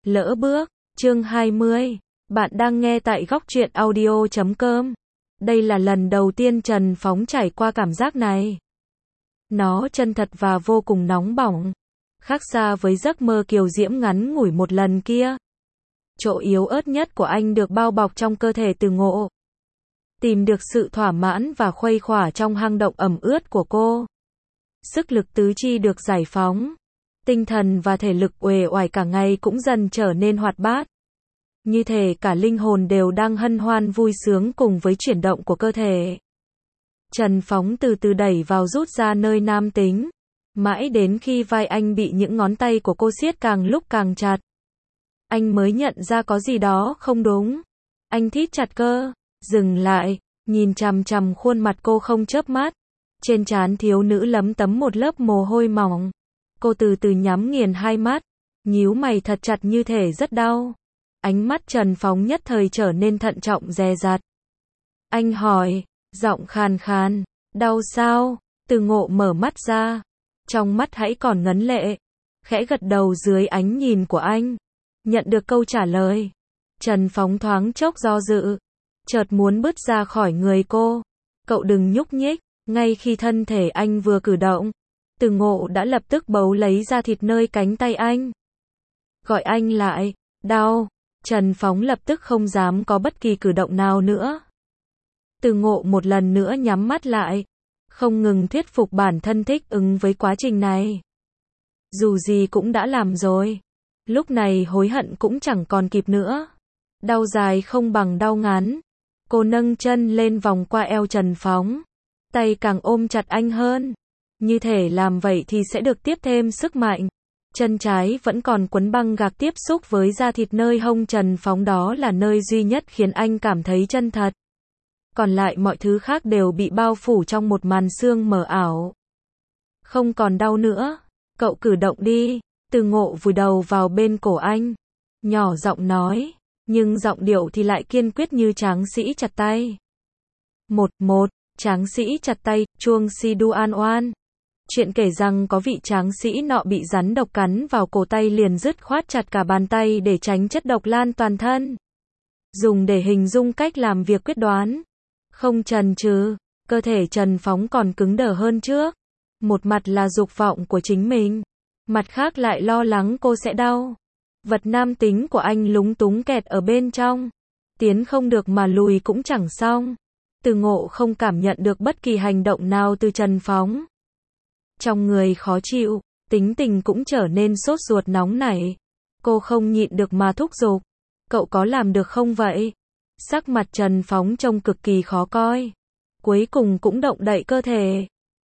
Lỡ bước, chương 20. Bạn đang nghe tại góc truyện audio.com. Đây là lần đầu tiên Trần Phóng trải qua cảm giác này. Nó chân thật và vô cùng nóng bỏng. Khác xa với giấc mơ kiều diễm ngắn ngủi một lần kia. Chỗ yếu ớt nhất của anh được bao bọc trong cơ thể Từ Ngộ. Tìm được sự thỏa mãn và khuây khỏa trong hang động ẩm ướt của cô. Sức lực tứ chi được giải phóng. Tinh thần và thể lực uể oải cả ngày cũng dần trở nên hoạt bát. Như thể cả linh hồn đều đang hân hoan vui sướng cùng với chuyển động của cơ thể. Trần Phóng từ từ đẩy vào rút ra nơi nam tính. Mãi đến khi vai anh bị những ngón tay của cô siết càng lúc càng chặt. Anh mới nhận ra có gì đó không đúng. Anh thít chặt cơ, dừng lại, nhìn chằm chằm khuôn mặt cô không chớp mắt. Trên trán thiếu nữ lấm tấm một lớp mồ hôi mỏng. Cô từ từ nhắm nghiền hai mắt, nhíu mày thật chặt như thể rất đau. Ánh mắt Trần Phóng nhất thời trở nên thận trọng dè dặt. Anh hỏi, giọng khàn khàn, đau sao? Từ Ngộ mở mắt ra, trong mắt hãy còn ngấn lệ, khẽ gật đầu dưới ánh nhìn của anh. Nhận được câu trả lời, Trần Phóng thoáng chốc do dự, chợt muốn bứt ra khỏi người cô. Cậu đừng nhúc nhích. Ngay khi thân thể anh vừa cử động, Từ Ngộ đã lập tức bấu lấy da thịt nơi cánh tay anh. Gọi anh lại, đau. Trần Phóng lập tức không dám có bất kỳ cử động nào nữa. Từ Ngộ một lần nữa nhắm mắt lại, không ngừng thuyết phục bản thân thích ứng với quá trình này. Dù gì cũng đã làm rồi, lúc này hối hận cũng chẳng còn kịp nữa. Đau dài không bằng đau ngắn. Cô nâng chân lên vòng qua eo Trần Phóng, tay càng ôm chặt anh hơn. Như thể làm vậy thì sẽ được tiếp thêm sức mạnh. Chân trái vẫn còn quấn băng gạc tiếp xúc với da thịt nơi hông Trần Phóng, đó là nơi duy nhất khiến anh cảm thấy chân thật. Còn lại mọi thứ khác đều bị bao phủ trong một màn sương mờ ảo. Không còn đau nữa, cậu cử động đi. Từ Ngộ vùi đầu vào bên cổ anh, nhỏ giọng nói, nhưng giọng điệu thì lại kiên quyết như tráng sĩ chặt tay. Một, tráng sĩ chặt tay, chuông si du an oan. Chuyện kể rằng có vị tráng sĩ nọ bị rắn độc cắn vào cổ tay liền dứt khoát chặt cả bàn tay để tránh chất độc lan toàn thân. Dùng để hình dung cách làm việc quyết đoán. Không chần chừ, cơ thể Trần Phóng còn cứng đờ hơn trước. Một mặt là dục vọng của chính mình, mặt khác lại lo lắng cô sẽ đau. Vật nam tính của anh lúng túng kẹt ở bên trong. Tiến không được mà lùi cũng chẳng xong. Từ Ngộ không cảm nhận được bất kỳ hành động nào từ Trần Phóng. Trong người khó chịu, tính tình cũng trở nên sốt ruột nóng nảy. Cô không nhịn được mà thúc giục. Cậu có làm được không vậy? Sắc mặt Trần Phóng trông cực kỳ khó coi. Cuối cùng cũng động đậy cơ thể.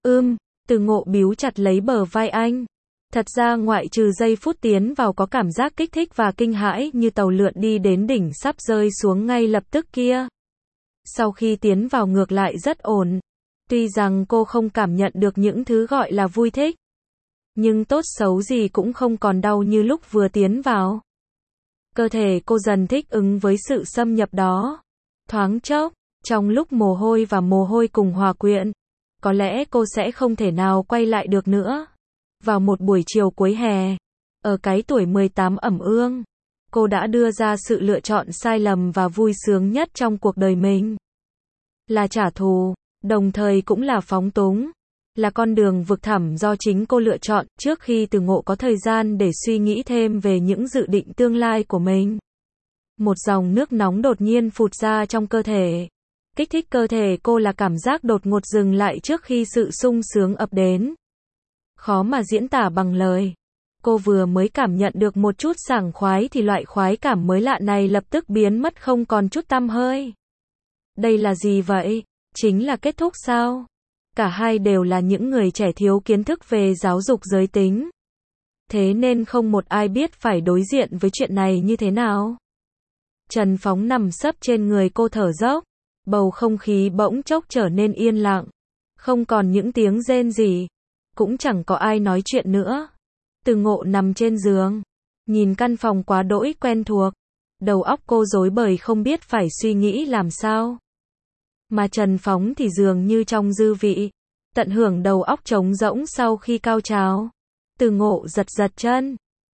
Từ Ngộ bíu chặt lấy bờ vai anh. Thật ra ngoại trừ giây phút tiến vào có cảm giác kích thích và kinh hãi như tàu lượn đi đến đỉnh sắp rơi xuống ngay lập tức kia. Sau khi tiến vào ngược lại rất ổn. Tuy rằng cô không cảm nhận được những thứ gọi là vui thích, nhưng tốt xấu gì cũng không còn đau như lúc vừa tiến vào. Cơ thể cô dần thích ứng với sự xâm nhập đó. Thoáng chốc, trong lúc mồ hôi và mồ hôi cùng hòa quyện, có lẽ cô sẽ không thể nào quay lại được nữa. Vào một buổi chiều cuối hè, ở cái tuổi 18 ẩm ương, cô đã đưa ra sự lựa chọn sai lầm và vui sướng nhất trong cuộc đời mình. Là trả thù, đồng thời cũng là phóng túng. Là con đường vực thẳm do chính cô lựa chọn trước khi Từ Ngộ có thời gian để suy nghĩ thêm về những dự định tương lai của mình. Một dòng nước nóng đột nhiên phụt ra trong cơ thể. Kích thích cơ thể cô là cảm giác đột ngột dừng lại trước khi sự sung sướng ập đến. Khó mà diễn tả bằng lời. Cô vừa mới cảm nhận được một chút sảng khoái thì loại khoái cảm mới lạ này lập tức biến mất không còn chút tăm hơi. Đây là gì vậy? Chính là kết thúc sao? Cả hai đều là những người trẻ thiếu kiến thức về giáo dục giới tính. Thế nên không một ai biết phải đối diện với chuyện này như thế nào. Trần Phóng nằm sấp trên người cô thở dốc. Bầu không khí bỗng chốc trở nên yên lặng. Không còn những tiếng rên rỉ. Cũng chẳng có ai nói chuyện nữa. Từ Ngộ nằm trên giường, nhìn căn phòng quá đỗi quen thuộc. Đầu óc cô rối bời không biết phải suy nghĩ làm sao. Mà Trần Phóng thì dường như trong dư vị, tận hưởng đầu óc trống rỗng sau khi cao trào. Từ Ngộ giật giật chân,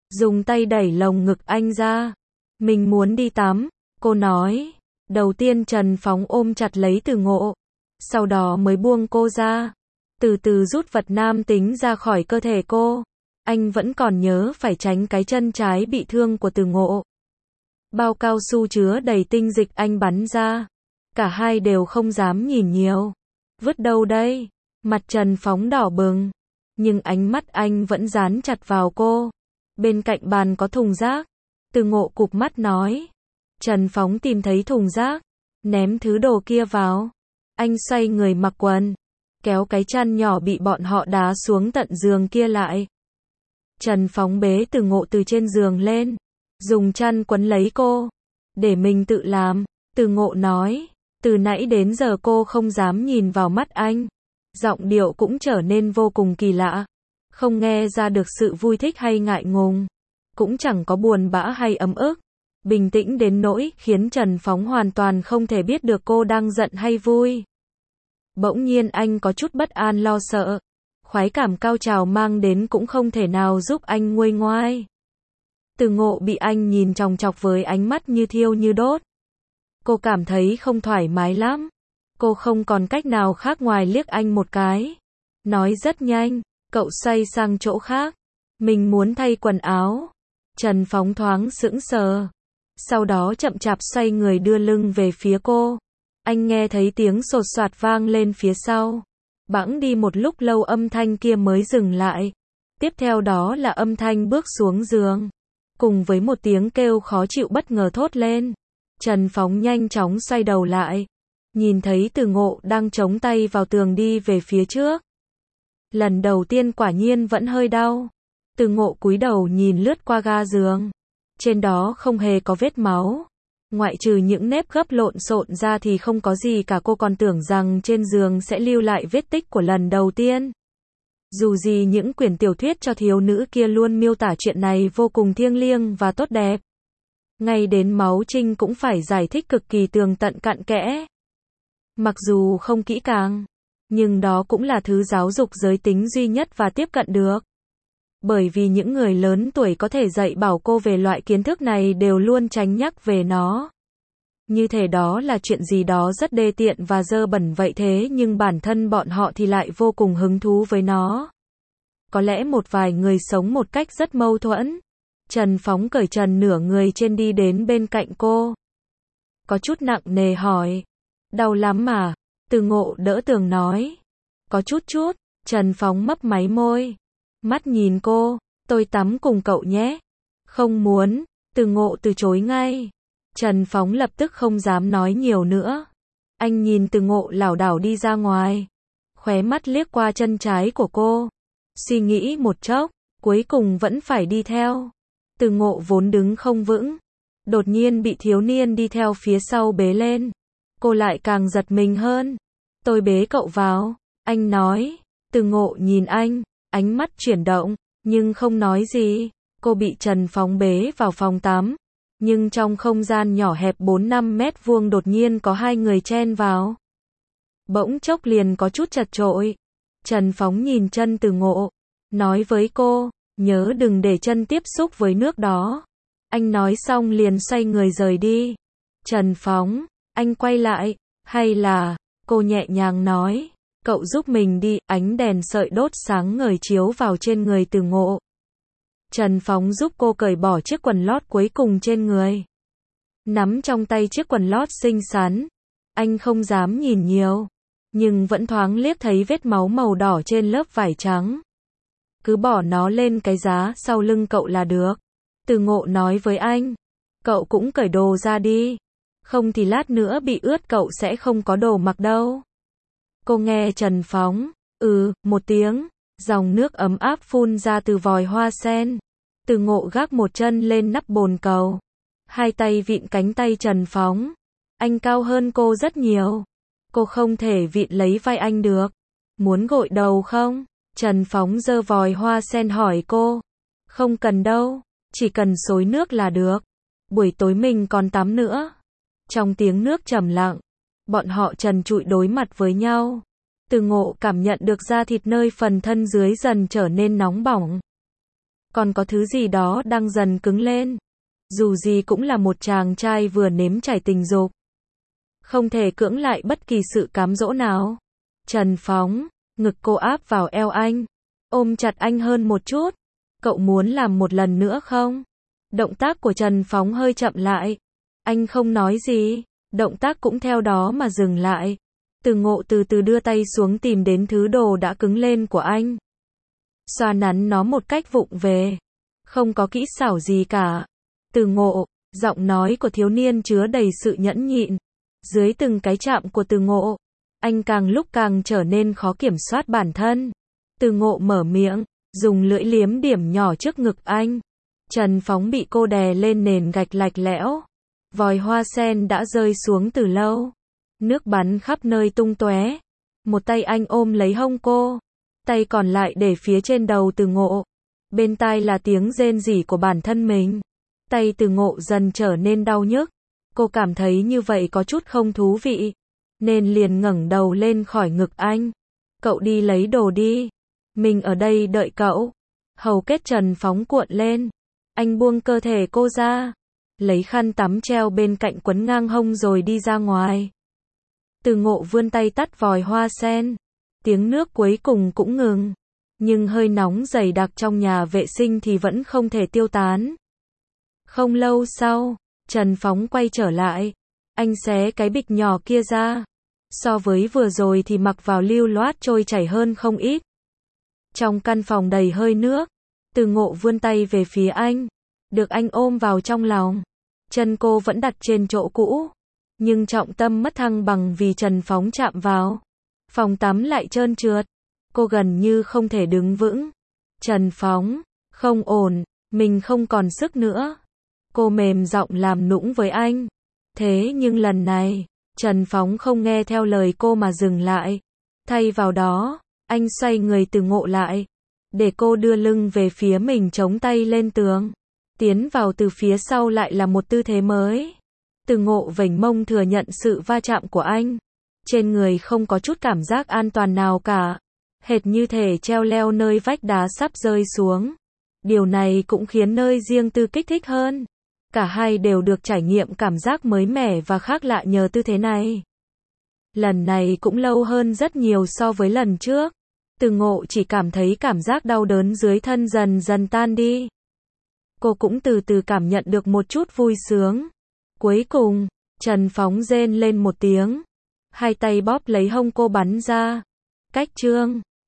dùng tay đẩy lồng ngực anh ra. Mình muốn đi tắm, cô nói. Đầu tiên Trần Phóng ôm chặt lấy Từ Ngộ, sau đó mới buông cô ra, từ từ rút vật nam tính ra khỏi cơ thể cô. Anh vẫn còn nhớ phải tránh cái chân trái bị thương của Từ Ngộ. Bao cao su chứa đầy tinh dịch anh bắn ra. Cả hai đều không dám nhìn nhiều. Vứt đâu đây? Mặt Trần Phóng đỏ bừng, nhưng ánh mắt anh vẫn dán chặt vào cô. Bên cạnh bàn có thùng rác. Từ Ngộ cụp mắt nói. Trần Phóng tìm thấy thùng rác, ném thứ đồ kia vào. Anh xoay người mặc quần, kéo cái chăn nhỏ bị bọn họ đá xuống tận giường kia lại. Trần Phóng bế Từ Ngộ từ trên giường lên, dùng chăn quấn lấy cô. Để mình tự làm, Từ Ngộ nói. Từ nãy đến giờ cô không dám nhìn vào mắt anh. Giọng điệu cũng trở nên vô cùng kỳ lạ. Không nghe ra được sự vui thích hay ngại ngùng. Cũng chẳng có buồn bã hay ấm ức. Bình tĩnh đến nỗi khiến Trần Phóng hoàn toàn không thể biết được cô đang giận hay vui. Bỗng nhiên anh có chút bất an lo sợ. Khoái cảm cao trào mang đến cũng không thể nào giúp anh nguôi ngoai. Từ Ngộ bị anh nhìn chòng chọc với ánh mắt như thiêu như đốt. Cô cảm thấy không thoải mái lắm. Cô không còn cách nào khác ngoài liếc anh một cái. Nói rất nhanh, cậu xoay sang chỗ khác. Mình muốn thay quần áo. Trần Phóng thoáng sững sờ. Sau đó chậm chạp xoay người đưa lưng về phía cô. Anh nghe thấy tiếng sột soạt vang lên phía sau. Bẵng đi một lúc lâu âm thanh kia mới dừng lại. Tiếp theo đó là âm thanh bước xuống giường. Cùng với một tiếng kêu khó chịu bất ngờ thốt lên. Trần Phóng nhanh chóng xoay đầu lại. Nhìn thấy Từ Ngộ đang chống tay vào tường đi về phía trước. Lần đầu tiên quả nhiên vẫn hơi đau. Từ Ngộ cúi đầu nhìn lướt qua ga giường. Trên đó không hề có vết máu. Ngoại trừ những nếp gấp lộn xộn ra thì không có gì cả. Cô còn tưởng rằng trên giường sẽ lưu lại vết tích của lần đầu tiên. Dù gì những quyển tiểu thuyết cho thiếu nữ kia luôn miêu tả chuyện này vô cùng thiêng liêng và tốt đẹp. Ngay đến máu trinh cũng phải giải thích cực kỳ tường tận cặn kẽ. Mặc dù không kỹ càng, nhưng đó cũng là thứ giáo dục giới tính duy nhất và tiếp cận được. Bởi vì những người lớn tuổi có thể dạy bảo cô về loại kiến thức này đều luôn tránh nhắc về nó. Như thể đó là chuyện gì đó rất đê tiện và dơ bẩn vậy thế nhưng bản thân bọn họ thì lại vô cùng hứng thú với nó. Có lẽ một vài người sống một cách rất mâu thuẫn. Trần Phóng cởi trần nửa người trên đi đến bên cạnh cô. Có chút nặng nề hỏi. Đau lắm mà? Từ Ngộ đỡ tường nói. Có chút. Trần Phóng mấp máy môi. Mắt nhìn cô. Tôi tắm cùng cậu nhé. Không muốn. Từ Ngộ từ chối ngay. Trần Phóng lập tức không dám nói nhiều nữa. Anh nhìn Từ Ngộ lảo đảo đi ra ngoài. Khóe mắt liếc qua chân trái của cô. Suy nghĩ một chốc, cuối cùng vẫn phải đi theo. Từ Ngộ vốn đứng không vững. Đột nhiên bị thiếu niên đi theo phía sau bế lên. Cô lại càng giật mình hơn. Tôi bế cậu vào. Anh nói. Từ Ngộ nhìn anh. Ánh mắt chuyển động. Nhưng không nói gì. Cô bị Trần Phóng bế vào phòng tắm. Nhưng trong không gian nhỏ hẹp 4-5 mét vuông đột nhiên có hai người chen vào. Bỗng chốc liền có chút chật chội. Trần Phóng nhìn chân Từ Ngộ. Nói với cô. Nhớ đừng để chân tiếp xúc với nước đó. Anh nói xong liền xoay người rời đi. Trần Phóng. Anh quay lại. Hay là. Cô nhẹ nhàng nói. Cậu giúp mình đi. Ánh đèn sợi đốt sáng ngời chiếu vào trên người Từ Ngộ. Trần Phóng giúp cô cởi bỏ chiếc quần lót cuối cùng trên người. Nắm trong tay chiếc quần lót xinh xắn. Anh không dám nhìn nhiều. Nhưng vẫn thoáng liếc thấy vết máu màu đỏ trên lớp vải trắng. Cứ bỏ nó lên cái giá sau lưng cậu là được. Từ Ngộ nói với anh. Cậu cũng cởi đồ ra đi. Không thì lát nữa bị ướt cậu sẽ không có đồ mặc đâu. Cô nghe Trần Phóng. Một tiếng. Dòng nước ấm áp phun ra từ vòi hoa sen. Từ Ngộ gác một chân lên nắp bồn cầu. Hai tay vịn cánh tay Trần Phóng. Anh cao hơn cô rất nhiều. Cô không thể vịn lấy vai anh được. Muốn gội đầu không? Trần Phóng giơ vòi hoa sen hỏi cô. Không cần đâu. Chỉ cần xối nước là được. Buổi tối mình còn tắm nữa. Trong tiếng nước trầm lặng. Bọn họ trần trụi đối mặt với nhau. Từ Ngộ cảm nhận được da thịt nơi phần thân dưới dần trở nên nóng bỏng. còn có thứ gì đó đang dần cứng lên. Dù gì cũng là một chàng trai vừa nếm trải tình dục. Không thể cưỡng lại bất kỳ sự cám dỗ nào. Trần Phóng, ngực cô áp vào eo anh, ôm chặt anh hơn một chút. Cậu muốn làm một lần nữa không? Động tác của Trần Phóng hơi chậm lại. Anh không nói gì, động tác cũng theo đó mà dừng lại. Từ Ngộ từ từ đưa tay xuống tìm đến thứ đồ đã cứng lên của anh. Xoa nắn nó một cách vụng về. Không có kỹ xảo gì cả. Từ Ngộ, giọng nói của thiếu niên chứa đầy sự nhẫn nhịn. Dưới từng cái chạm của Từ Ngộ, anh càng lúc càng trở nên khó kiểm soát bản thân. Từ Ngộ mở miệng, dùng lưỡi liếm điểm nhỏ trước ngực anh. Trần Phóng bị cô đè lên nền gạch lạch lẽo. Vòi hoa sen đã rơi xuống từ lâu. Nước bắn khắp nơi tung tóe. Một tay anh ôm lấy hông cô, tay còn lại để phía trên đầu Từ Ngộ. Bên tai là tiếng rên rỉ của bản thân mình. Tay Từ Ngộ dần trở nên đau nhức. Cô cảm thấy như vậy có chút không thú vị, nên liền ngẩng đầu lên khỏi ngực anh. Cậu đi lấy đồ đi. Mình ở đây đợi cậu. Hầu kết Trần Phóng cuộn lên. Anh buông cơ thể cô ra, lấy khăn tắm treo bên cạnh quấn ngang hông rồi đi ra ngoài. Từ Ngộ vươn tay tắt vòi hoa sen. Tiếng nước cuối cùng cũng ngừng. Nhưng hơi nóng dày đặc trong nhà vệ sinh thì vẫn không thể tiêu tán. Không lâu sau, Trần Phóng quay trở lại. Anh xé cái bịch nhỏ kia ra. So với vừa rồi thì mặc vào lưu loát trôi chảy hơn không ít. Trong căn phòng đầy hơi nước, Từ Ngộ vươn tay về phía anh. Được anh ôm vào trong lòng. Chân cô vẫn đặt trên chỗ cũ. Nhưng trọng tâm mất thăng bằng vì Trần Phóng chạm vào. Phòng tắm lại trơn trượt. Cô gần như không thể đứng vững. Trần Phóng, không ổn, mình không còn sức nữa. Cô mềm giọng làm nũng với anh. Thế nhưng lần này, Trần Phóng không nghe theo lời cô mà dừng lại. Thay vào đó, anh xoay người Từ Ngộ lại, để cô đưa lưng về phía mình chống tay lên tường. Tiến vào từ phía sau lại là một tư thế mới. Từ Ngộ vểnh mông thừa nhận sự va chạm của anh. Trên người không có chút cảm giác an toàn nào cả. Hệt như thể treo leo nơi vách đá sắp rơi xuống. Điều này cũng khiến nơi riêng tư kích thích hơn. Cả hai đều được trải nghiệm cảm giác mới mẻ và khác lạ nhờ tư thế này. Lần này cũng lâu hơn rất nhiều so với lần trước. Từ Ngộ chỉ cảm thấy cảm giác đau đớn dưới thân dần dần tan đi. Cô cũng từ từ cảm nhận được một chút vui sướng. Cuối cùng, Trần Phóng rên lên một tiếng. Hai tay bóp lấy hông cô bắn ra. Cách chương